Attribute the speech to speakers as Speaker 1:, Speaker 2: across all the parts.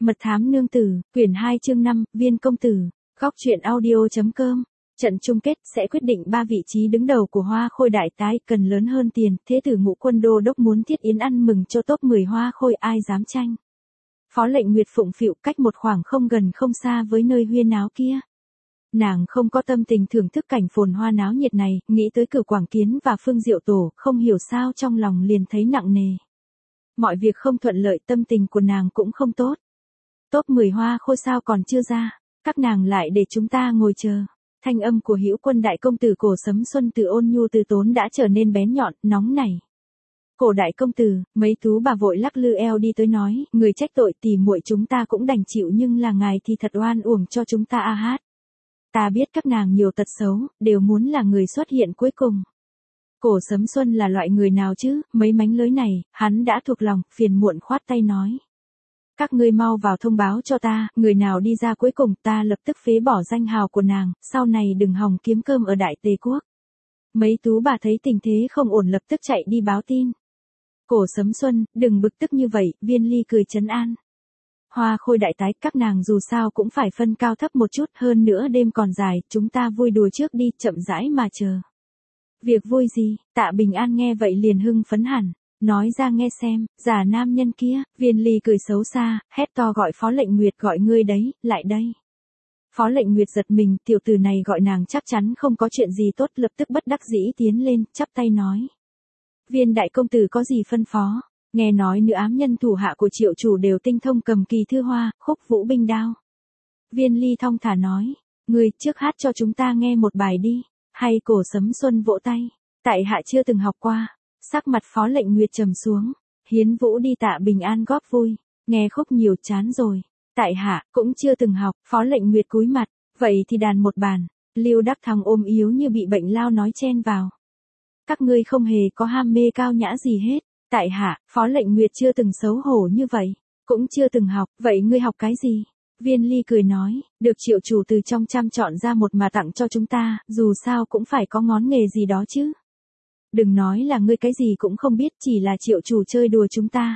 Speaker 1: Mật thám nương tử, quyển 2 chương 5, viên công tử, góc truyện audio.com. Trận chung kết sẽ quyết định 3 vị trí đứng đầu của Hoa Khôi đại tái, cần lớn hơn tiền, thế tử Ngũ Quân đô đốc muốn thiết yến ăn mừng cho top 10 Hoa Khôi, ai dám tranh. Phó lệnh Nguyệt phụng phịu cách một khoảng không gần không xa với nơi huyên náo kia. Nàng không có tâm tình thưởng thức cảnh phồn hoa náo nhiệt này, nghĩ tới Cửu Quảng Kiến và Phương Diệu Tổ, không hiểu sao trong lòng liền thấy nặng nề. Mọi việc không thuận lợi, tâm tình của nàng cũng không tốt. Top 10 Hoa Khôi sao còn chưa ra, các nàng lại để chúng ta ngồi chờ. Thanh âm của Hữu Quân đại công tử Cổ Sấm Xuân từ ôn nhu từ tốn đã trở nên bén nhọn, nóng nảy. Cổ đại công tử, mấy tú bà vội lắc lư eo đi tới nói, người trách tội tỉ muội chúng ta cũng đành chịu, nhưng là ngài thì thật oan uổng cho chúng ta a hát. Ta biết các nàng nhiều tật xấu, đều muốn là người xuất hiện cuối cùng. Cổ Sấm Xuân là loại người nào chứ, mấy mánh lới này, hắn đã thuộc lòng, phiền muộn khoát tay nói. Các ngươi mau vào thông báo cho ta, người nào đi ra cuối cùng, ta lập tức phế bỏ danh hào của nàng, sau này đừng hòng kiếm cơm ở Đại Tề Quốc. Mấy tú bà thấy tình thế không ổn lập tức chạy đi báo tin. Cổ Sấm Xuân, đừng bực tức như vậy, Viên Ly cười trấn an. Hoa Khôi đại tái, các nàng dù sao cũng phải phân cao thấp một chút, hơn nữa đêm còn dài, chúng ta vui đùa trước đi, chậm rãi mà chờ. Việc vui gì? Tạ Bình An nghe vậy liền hưng phấn hẳn. Nói ra nghe xem, già nam nhân kia, Viên Ly cười xấu xa, hét to gọi Phó lệnh Nguyệt, gọi ngươi đấy, lại đây. Phó lệnh Nguyệt giật mình, tiểu tử này gọi nàng chắc chắn không có chuyện gì tốt, lập tức bất đắc dĩ tiến lên, chắp tay nói. Viên đại công tử có gì phân phó, nghe nói nữ ám nhân thủ hạ của Triệu chủ đều tinh thông cầm kỳ thư hoa, khúc vũ binh đao. Viên Ly thong thả nói, ngươi trước hát cho chúng ta nghe một bài đi, hay Cổ Sấm Xuân vỗ tay, tại hạ chưa từng học qua. Sắc mặt Phó lệnh Nguyệt trầm xuống, Hiến Vũ đi Tạ Bình An góp vui, nghe khúc nhiều chán rồi, tại hạ cũng chưa từng học. Phó lệnh Nguyệt cúi mặt, vậy thì đàn một bàn. Lưu Đắc Thắng ôm yếu như bị bệnh lao nói chen vào. Các ngươi không hề có ham mê cao nhã gì hết, tại hạ, Phó lệnh Nguyệt chưa từng xấu hổ như vậy, cũng chưa từng học, vậy ngươi học cái gì? Viên Ly cười nói, được Triệu chủ từ trong trăm chọn ra một mà tặng cho chúng ta, dù sao cũng phải có ngón nghề gì đó chứ. Đừng nói là ngươi cái gì cũng không biết, chỉ là Triệu chủ chơi đùa chúng ta.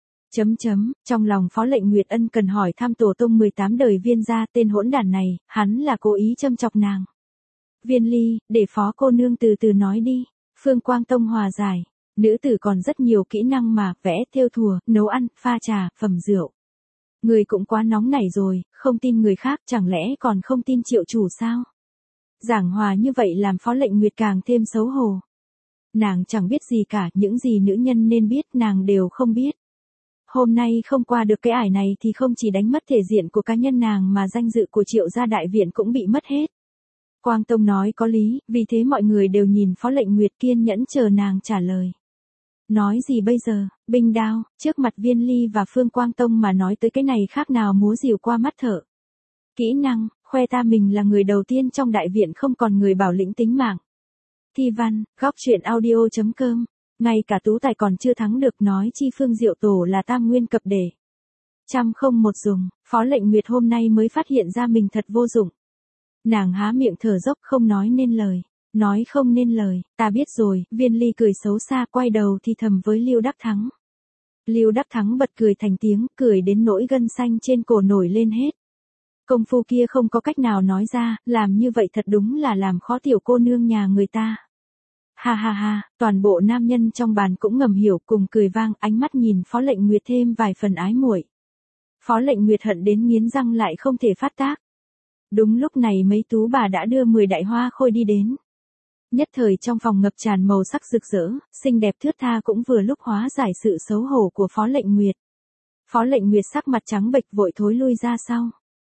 Speaker 1: Trong lòng Phó lệnh Nguyệt ân cần hỏi thăm tổ tông 18 đời Viên gia, tên hỗn đản này, hắn là cố ý châm chọc nàng. Viên Ly, để Phó cô nương từ từ nói đi. Phương Quang Tông hòa giải, nữ tử còn rất nhiều kỹ năng mà, vẽ, thêu thùa, nấu ăn, pha trà, phẩm rượu. Người cũng quá nóng nảy rồi, không tin người khác, chẳng lẽ còn không tin Triệu chủ sao? Giảng hòa như vậy làm Phó lệnh Nguyệt càng thêm xấu hổ. Nàng chẳng biết gì cả, những gì nữ nhân nên biết nàng đều không biết. Hôm nay không qua được cái ải này thì không chỉ đánh mất thể diện của cá nhân nàng mà danh dự của Triệu gia đại viện cũng bị mất hết. Quang Tông nói có lý, vì thế mọi người đều nhìn Phó lệnh Nguyệt kiên nhẫn chờ nàng trả lời. Nói gì bây giờ, binh đao, trước mặt Viên Ly và Phương Quang Tông mà nói tới cái này khác nào múa rìu qua mắt thợ. Kỹ năng, khoe ta mình là người đầu tiên trong đại viện không còn người bảo lĩnh tính mạng. Thi văn, góc truyện audio.com, ngay cả tú tài còn chưa thắng được, nói chi Phương Diệu Tổ là tam nguyên cập để. Trăm không một dùng, Phó lệnh Nguyệt hôm nay mới phát hiện ra mình thật vô dụng. Nàng há miệng thở dốc không nói nên lời, nói không nên lời, ta biết rồi. Viên Ly cười xấu xa quay đầu thì thầm với Lưu Đắc Thắng. Lưu Đắc Thắng bật cười thành tiếng, cười đến nỗi gân xanh trên cổ nổi lên hết. Công phu kia không có cách nào nói ra, làm như vậy thật đúng là làm khó tiểu cô nương nhà người ta. Ha ha ha, toàn bộ nam nhân trong bàn cũng ngầm hiểu, cùng cười vang, ánh mắt nhìn Phó lệnh Nguyệt thêm vài phần ái muội. Phó lệnh Nguyệt hận đến nghiến răng lại không thể phát tác. Đúng lúc này mấy tú bà đã đưa 10 đại hoa khôi đi đến. Nhất thời trong phòng ngập tràn màu sắc rực rỡ, xinh đẹp thướt tha cũng vừa lúc hóa giải sự xấu hổ của Phó lệnh Nguyệt. Phó lệnh Nguyệt sắc mặt trắng bệch vội thối lui ra sau.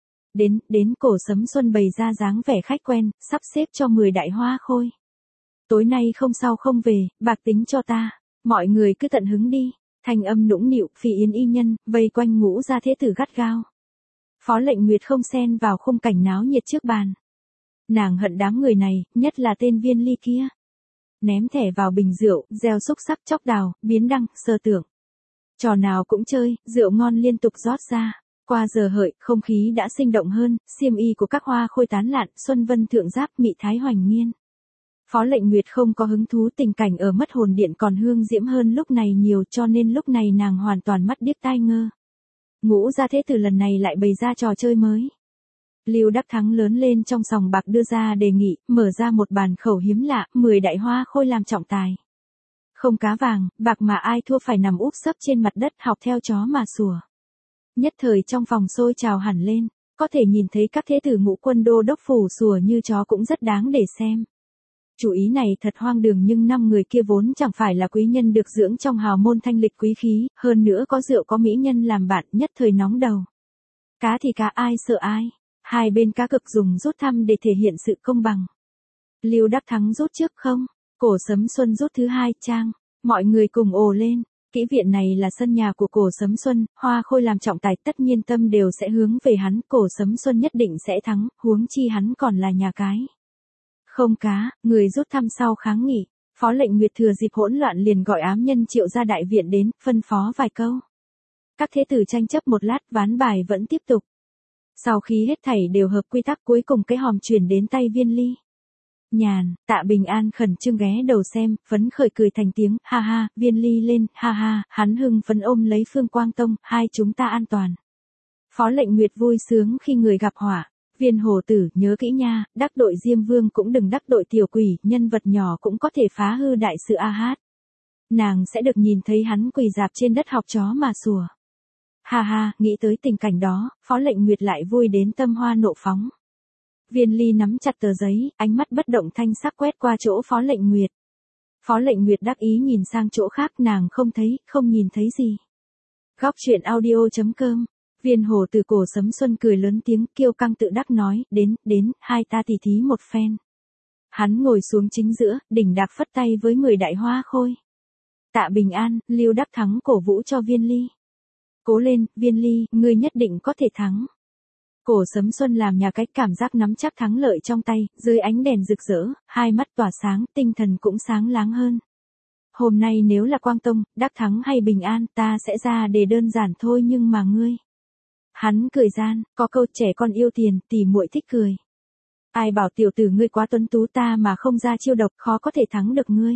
Speaker 1: Đến Cổ Sấm Xuân bày ra dáng vẻ khách quen, sắp xếp cho 10 đại hoa khôi. Tối nay không sao không về, bạc tính cho ta, mọi người cứ tận hứng đi. Thanh âm nũng nịu, Phỉ Yến y nhân, vây quanh Ngũ gia thế tử gắt gao. Phó lệnh Nguyệt không xen vào khung cảnh náo nhiệt trước bàn. Nàng hận đám người này, nhất là tên Viên Ly kia. Ném thẻ vào bình rượu, gieo xúc sắc chóc đào, biến đăng, sơ tưởng. Trò nào cũng chơi, rượu ngon liên tục rót ra. Qua giờ hợi, không khí đã sinh động hơn, xiêm y của các hoa khôi tán lạn, xuân vân thượng giáp, mị thái hoành nghiên. Phó lệnh Nguyệt không có hứng thú, tình cảnh ở mất hồn điện còn hương diễm hơn lúc này nhiều, cho nên lúc này nàng hoàn toàn mắt điếc tai ngơ. Ngũ gia thế tử lần này lại bày ra trò chơi mới. Lưu Đắc Thắng lớn lên trong sòng bạc đưa ra đề nghị, mở ra một bàn khẩu hiếm lạ, 10 đại hoa khôi làm trọng tài. Không cá vàng, bạc mà ai thua phải nằm úp sấp trên mặt đất học theo chó mà sủa. Nhất thời trong phòng sôi trào hẳn lên, có thể nhìn thấy các thế tử Ngũ Quân Đô đốc phủ sủa như chó cũng rất đáng để xem. Chủ ý này thật hoang đường nhưng 5 người kia vốn chẳng phải là quý nhân được dưỡng trong hào môn thanh lịch quý khí, hơn nữa có rượu có mỹ nhân làm bạn, nhất thời nóng đầu. Cá thì cá, ai sợ ai. Hai bên cá cực dùng rút thăm để thể hiện sự công bằng. Lưu Đắc Thắng rút trước không? Cổ Sấm Xuân rút thứ 2 trang. Mọi người cùng ồ lên. Kỹ viện này là sân nhà của Cổ Sấm Xuân, Hoa Khôi làm trọng tài tất nhiên tâm đều sẽ hướng về hắn, Cổ Sấm Xuân nhất định sẽ thắng, huống chi hắn còn là nhà cái. Không cá, người rút thăm sau kháng nghị. Phó lệnh Nguyệt thừa dịp hỗn loạn liền gọi ám nhân Triệu ra đại viện đến, phân phó vài câu. Các thế tử tranh chấp một lát, ván bài vẫn tiếp tục. Sau khi hết thảy đều hợp quy tắc, cuối cùng cái hòm chuyển đến tay Viên Ly. Nhàn, Tạ Bình An khẩn trương ghé đầu xem, phấn khởi cười thành tiếng, ha ha, Viên Ly lên, ha ha, hắn hưng phấn ôm lấy Phương Quang Tông, hai chúng ta an toàn. Phó lệnh Nguyệt vui sướng khi người gặp họa. Viên Hổ Tử, nhớ kỹ nha, đắc tội Diêm Vương cũng đừng đắc tội tiểu quỷ, nhân vật nhỏ cũng có thể phá hư đại sự a hát. Nàng sẽ được nhìn thấy hắn quỳ dạp trên đất học chó mà sủa. Ha ha, nghĩ tới tình cảnh đó, Phó lệnh Nguyệt lại vui đến tâm hoa nộ phóng. Viên Ly nắm chặt tờ giấy, ánh mắt bất động thanh sắc quét qua chỗ Phó lệnh Nguyệt. Phó lệnh Nguyệt đắc ý nhìn sang chỗ khác, nàng không thấy, không nhìn thấy gì. Góc truyện audio.com. Viên Hổ Tử Cổ Sấm Xuân cười lớn tiếng, kiêu căng tự đắc nói, đến, hai ta tỉ thí một phen. Hắn ngồi xuống chính giữa, đỉnh đạc phất tay với 10 đại hoa khôi. Tạ Bình An, Lưu Đắc Thắng cổ vũ cho Viên Ly. Cố lên, Viên Ly, ngươi nhất định có thể thắng. Cổ Sấm Xuân làm nhà cái, cảm giác nắm chắc thắng lợi trong tay, dưới ánh đèn rực rỡ, hai mắt tỏa sáng, tinh thần cũng sáng láng hơn. Hôm nay nếu là Quang Tông, Đắc Thắng hay Bình An, ta sẽ ra để đơn giản thôi nhưng mà ngươi. Hắn cười gian, có câu trẻ con yêu tiền, tỉ muội thích cười. Ai bảo tiểu tử ngươi quá tuấn tú, ta mà không ra chiêu độc khó có thể thắng được ngươi.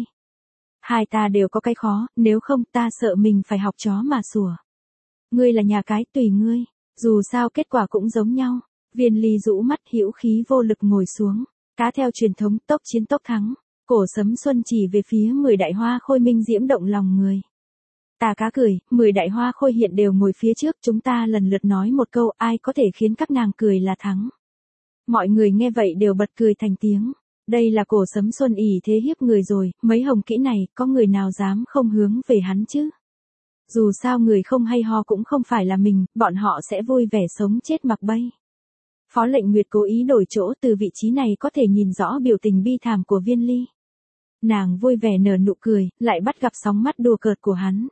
Speaker 1: Hai ta đều có cái khó, nếu không ta sợ mình phải học chó mà sủa. Ngươi là nhà cái, tùy ngươi, dù sao kết quả cũng giống nhau. Viên Ly rũ mắt hữu khí vô lực ngồi xuống. Cá theo truyền thống, tốc chiến tốc thắng. Cổ Sấm Xuân chỉ về phía 10 đại hoa khôi minh diễm động lòng người. Ta cá cười, 10 đại hoa khôi hiện đều ngồi phía trước, chúng ta lần lượt nói một câu, ai có thể khiến các nàng cười là thắng. Mọi người nghe vậy đều bật cười thành tiếng. Đây là Cổ Sấm Xuân ỷ thế hiếp người rồi, mấy hồng kỹ này, có người nào dám không hướng về hắn chứ? Dù sao người không hay ho cũng không phải là mình, bọn họ sẽ vui vẻ sống chết mặc bay. Phó lệnh Nguyệt cố ý đổi chỗ, từ vị trí này có thể nhìn rõ biểu tình bi thảm của Viên Ly. Nàng vui vẻ nở nụ cười, lại bắt gặp sóng mắt đùa cợt của hắn.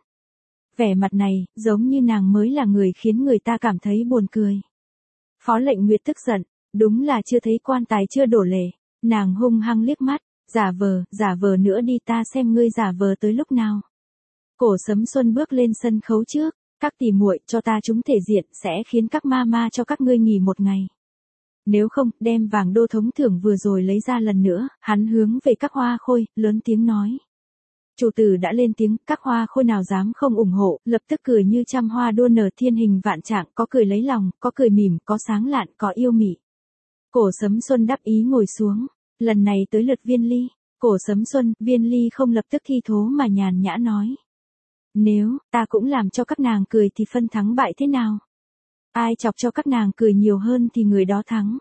Speaker 1: Vẻ mặt này, giống như nàng mới là người khiến người ta cảm thấy buồn cười. Phó lệnh Nguyệt tức giận, đúng là chưa thấy quan tài chưa đổ lệ. Nàng hung hăng liếc mắt, giả vờ nữa đi, ta xem ngươi giả vờ tới lúc nào. Cổ Sấm Xuân bước lên sân khấu trước, các tỷ muội cho ta trúng thể diện, sẽ khiến các ma cho các ngươi nghỉ một ngày. Nếu không, đem vàng đô thống thưởng vừa rồi lấy ra lần nữa, hắn hướng về các hoa khôi, lớn tiếng nói. Chủ tử đã lên tiếng, các hoa khôi nào dám không ủng hộ, lập tức cười như trăm hoa đua nở thiên hình vạn trạng, có cười lấy lòng, có cười mỉm, có sáng lạn, có yêu mị. Cổ Sấm Xuân đắc ý ngồi xuống, lần này tới lượt Viên Ly. Cổ Sấm Xuân, Viên Ly không lập tức thi thố mà nhàn nhã nói. Nếu, ta cũng làm cho các nàng cười thì phân thắng bại thế nào? Ai chọc cho các nàng cười nhiều hơn thì người đó thắng.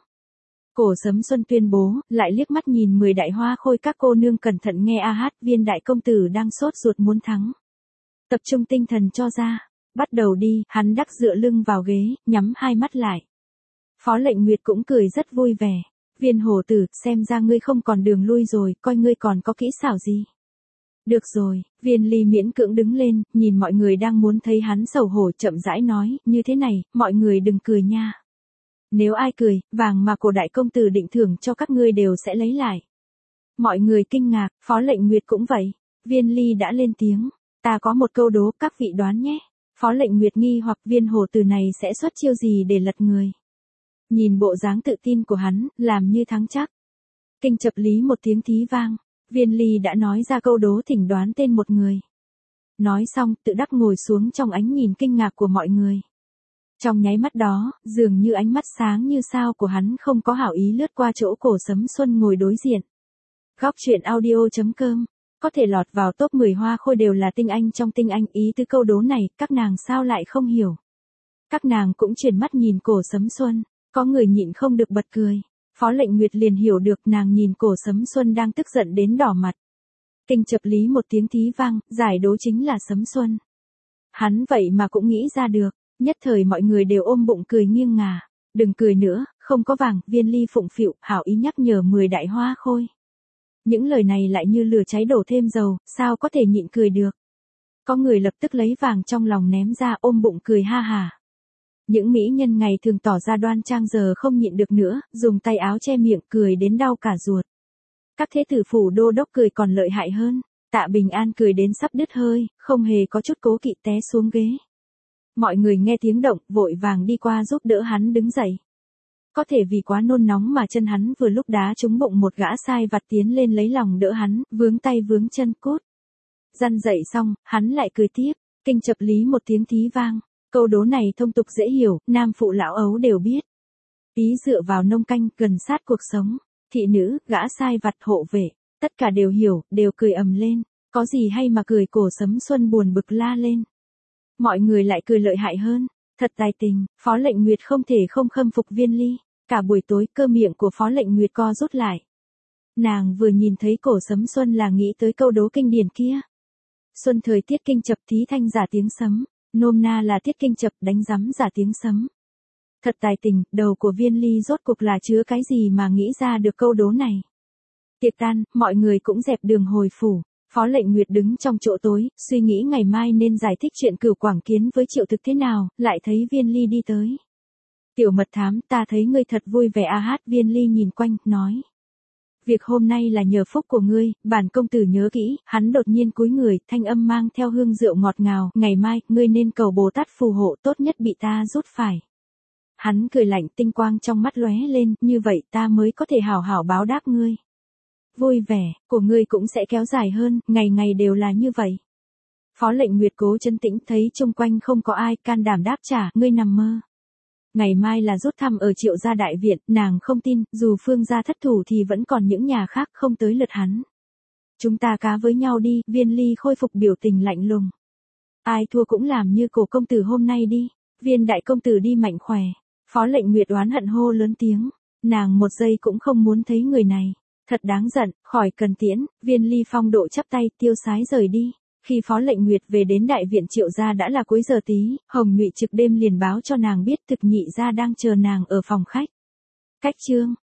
Speaker 1: Cổ Sấm Xuân tuyên bố, lại liếc mắt nhìn 10 đại hoa khôi, các cô nương cẩn thận nghe a hát, Viên đại công tử đang sốt ruột muốn thắng. Tập trung tinh thần cho ra, bắt đầu đi, hắn đắc dựa lưng vào ghế, nhắm hai mắt lại. Phó lệnh Nguyệt cũng cười rất vui vẻ. Viên Hổ Tử, xem ra ngươi không còn đường lui rồi, coi ngươi còn có kỹ xảo gì. Được rồi, Viên Ly miễn cưỡng đứng lên, nhìn mọi người đang muốn thấy hắn xấu hổ, chậm rãi nói, như thế này, mọi người đừng cười nha. Nếu ai cười, vàng mà cổ đại công tử định thưởng cho các ngươi đều sẽ lấy lại. Mọi người kinh ngạc, Phó lệnh Nguyệt cũng vậy. Viên Ly đã lên tiếng, ta có một câu đố, các vị đoán nhé. Phó lệnh Nguyệt nghi hoặc Viên Hổ Tử này sẽ xuất chiêu gì để lật người. Nhìn bộ dáng tự tin của hắn, làm như thắng chắc. Kinh chập lý một tiếng thí vang, Viên Ly đã nói ra câu đố, thỉnh đoán tên một người. Nói xong, tự đắc ngồi xuống trong ánh nhìn kinh ngạc của mọi người. Trong nháy mắt đó, dường như ánh mắt sáng như sao của hắn không có hảo ý lướt qua chỗ Cổ Sấm Xuân ngồi đối diện. Góc truyện audio.com, có thể lọt vào top 10 hoa khôi đều là tinh anh trong tinh anh, ý tứ câu đố này, các nàng sao lại không hiểu. Các nàng cũng chuyển mắt nhìn Cổ Sấm Xuân, có người nhịn không được bật cười. Phó Lệnh Nguyệt liền hiểu được, nàng nhìn Cổ Sấm Xuân đang tức giận đến đỏ mặt. Kinh chập lý một tiếng thí vang, giải đố chính là Sấm Xuân. Hắn vậy mà cũng nghĩ ra được, nhất thời mọi người đều ôm bụng cười nghiêng ngả. Đừng cười nữa, không có vàng, Viên Ly phụng phịu, hảo ý nhắc nhở 10 đại hoa khôi. Những lời này lại như lửa cháy đổ thêm dầu, sao có thể nhịn cười được. Có người lập tức lấy vàng trong lòng ném ra, ôm bụng cười ha hà. Những mỹ nhân ngày thường tỏ ra đoan trang giờ không nhịn được nữa, dùng tay áo che miệng cười đến đau cả ruột. Các thế tử phủ đô đốc cười còn lợi hại hơn. Tạ Bình An cười đến sắp đứt hơi, không hề có chút cố kỵ té xuống ghế. Mọi người nghe tiếng động, vội vàng đi qua giúp đỡ hắn đứng dậy. Có thể vì quá nôn nóng mà chân hắn vừa lúc đá trúng bụng một gã sai vặt tiến lên lấy lòng đỡ hắn, vướng tay vướng chân cốt. Răn dậy xong, hắn lại cười tiếp, kinh chập lý một tiếng thí vang. Câu đố này thông tục dễ hiểu, nam phụ lão ấu đều biết. Ý dựa vào nông canh, gần sát cuộc sống. Thị nữ, gã sai vặt, hộ vệ, tất cả đều hiểu, đều cười ầm lên. Có gì hay mà cười, Cổ Sấm Xuân buồn bực la lên. Mọi người lại cười lợi hại hơn. Thật tài tình, Phó Lệnh Nguyệt không thể không khâm phục Viên Ly. Cả buổi tối, cơ miệng của Phó Lệnh Nguyệt co rút lại. Nàng vừa nhìn thấy Cổ Sấm Xuân là nghĩ tới câu đố kinh điển kia. Xuân thời tiết kinh chập thí thanh giả tiếng sấm. Nôm na là tiết kinh chập đánh rắm giả tiếng sấm. Thật tài tình, đầu của Viên Ly rốt cuộc là chứa cái gì mà nghĩ ra được câu đố này. Tiệc tan, mọi người cũng dẹp đường hồi phủ. Phó Lệnh Nguyệt đứng trong chỗ tối, suy nghĩ ngày mai nên giải thích chuyện Cửu Quảng Kiến với Triệu Thực thế nào, lại thấy Viên Ly đi tới. Tiểu mật thám, ta thấy ngươi thật vui vẻ a hát. Viên Ly nhìn quanh, nói. Việc hôm nay là nhờ phúc của ngươi, bản công tử nhớ kỹ. Hắn đột nhiên cúi người, thanh âm mang theo hương rượu ngọt ngào. Ngày mai, ngươi nên cầu Bồ Tát phù hộ, tốt nhất bị ta rút phải. Hắn cười lạnh, tinh quang trong mắt lóe lên, như vậy ta mới có thể hảo hảo báo đáp ngươi. Vui vẻ, của ngươi cũng sẽ kéo dài hơn, ngày ngày đều là như vậy. Phó Lệnh Nguyệt cố trấn tĩnh, thấy chung quanh không có ai, can đảm đáp trả, ngươi nằm mơ. Ngày mai là rút thăm ở Triệu gia đại viện, nàng không tin, dù Phương gia thất thủ thì vẫn còn những nhà khác không tới lượt hắn. Chúng ta cá với nhau đi, Viên Ly khôi phục biểu tình lạnh lùng. Ai thua cũng làm như Cổ công tử hôm nay đi, Viên đại công tử đi mạnh khỏe. Phó Lệnh Nguyệt oán hận hô lớn tiếng, nàng một giây cũng không muốn thấy người này. Thật đáng giận, khỏi cần tiễn. Viên Ly phong độ chắp tay, tiêu sái rời đi. Khi Phó Lệnh Nguyệt về đến đại viện Triệu gia đã là cuối giờ tí, Hồng Nhụy trực đêm liền báo cho nàng biết Thực Nhị gia đang chờ nàng ở phòng khách. Cách chương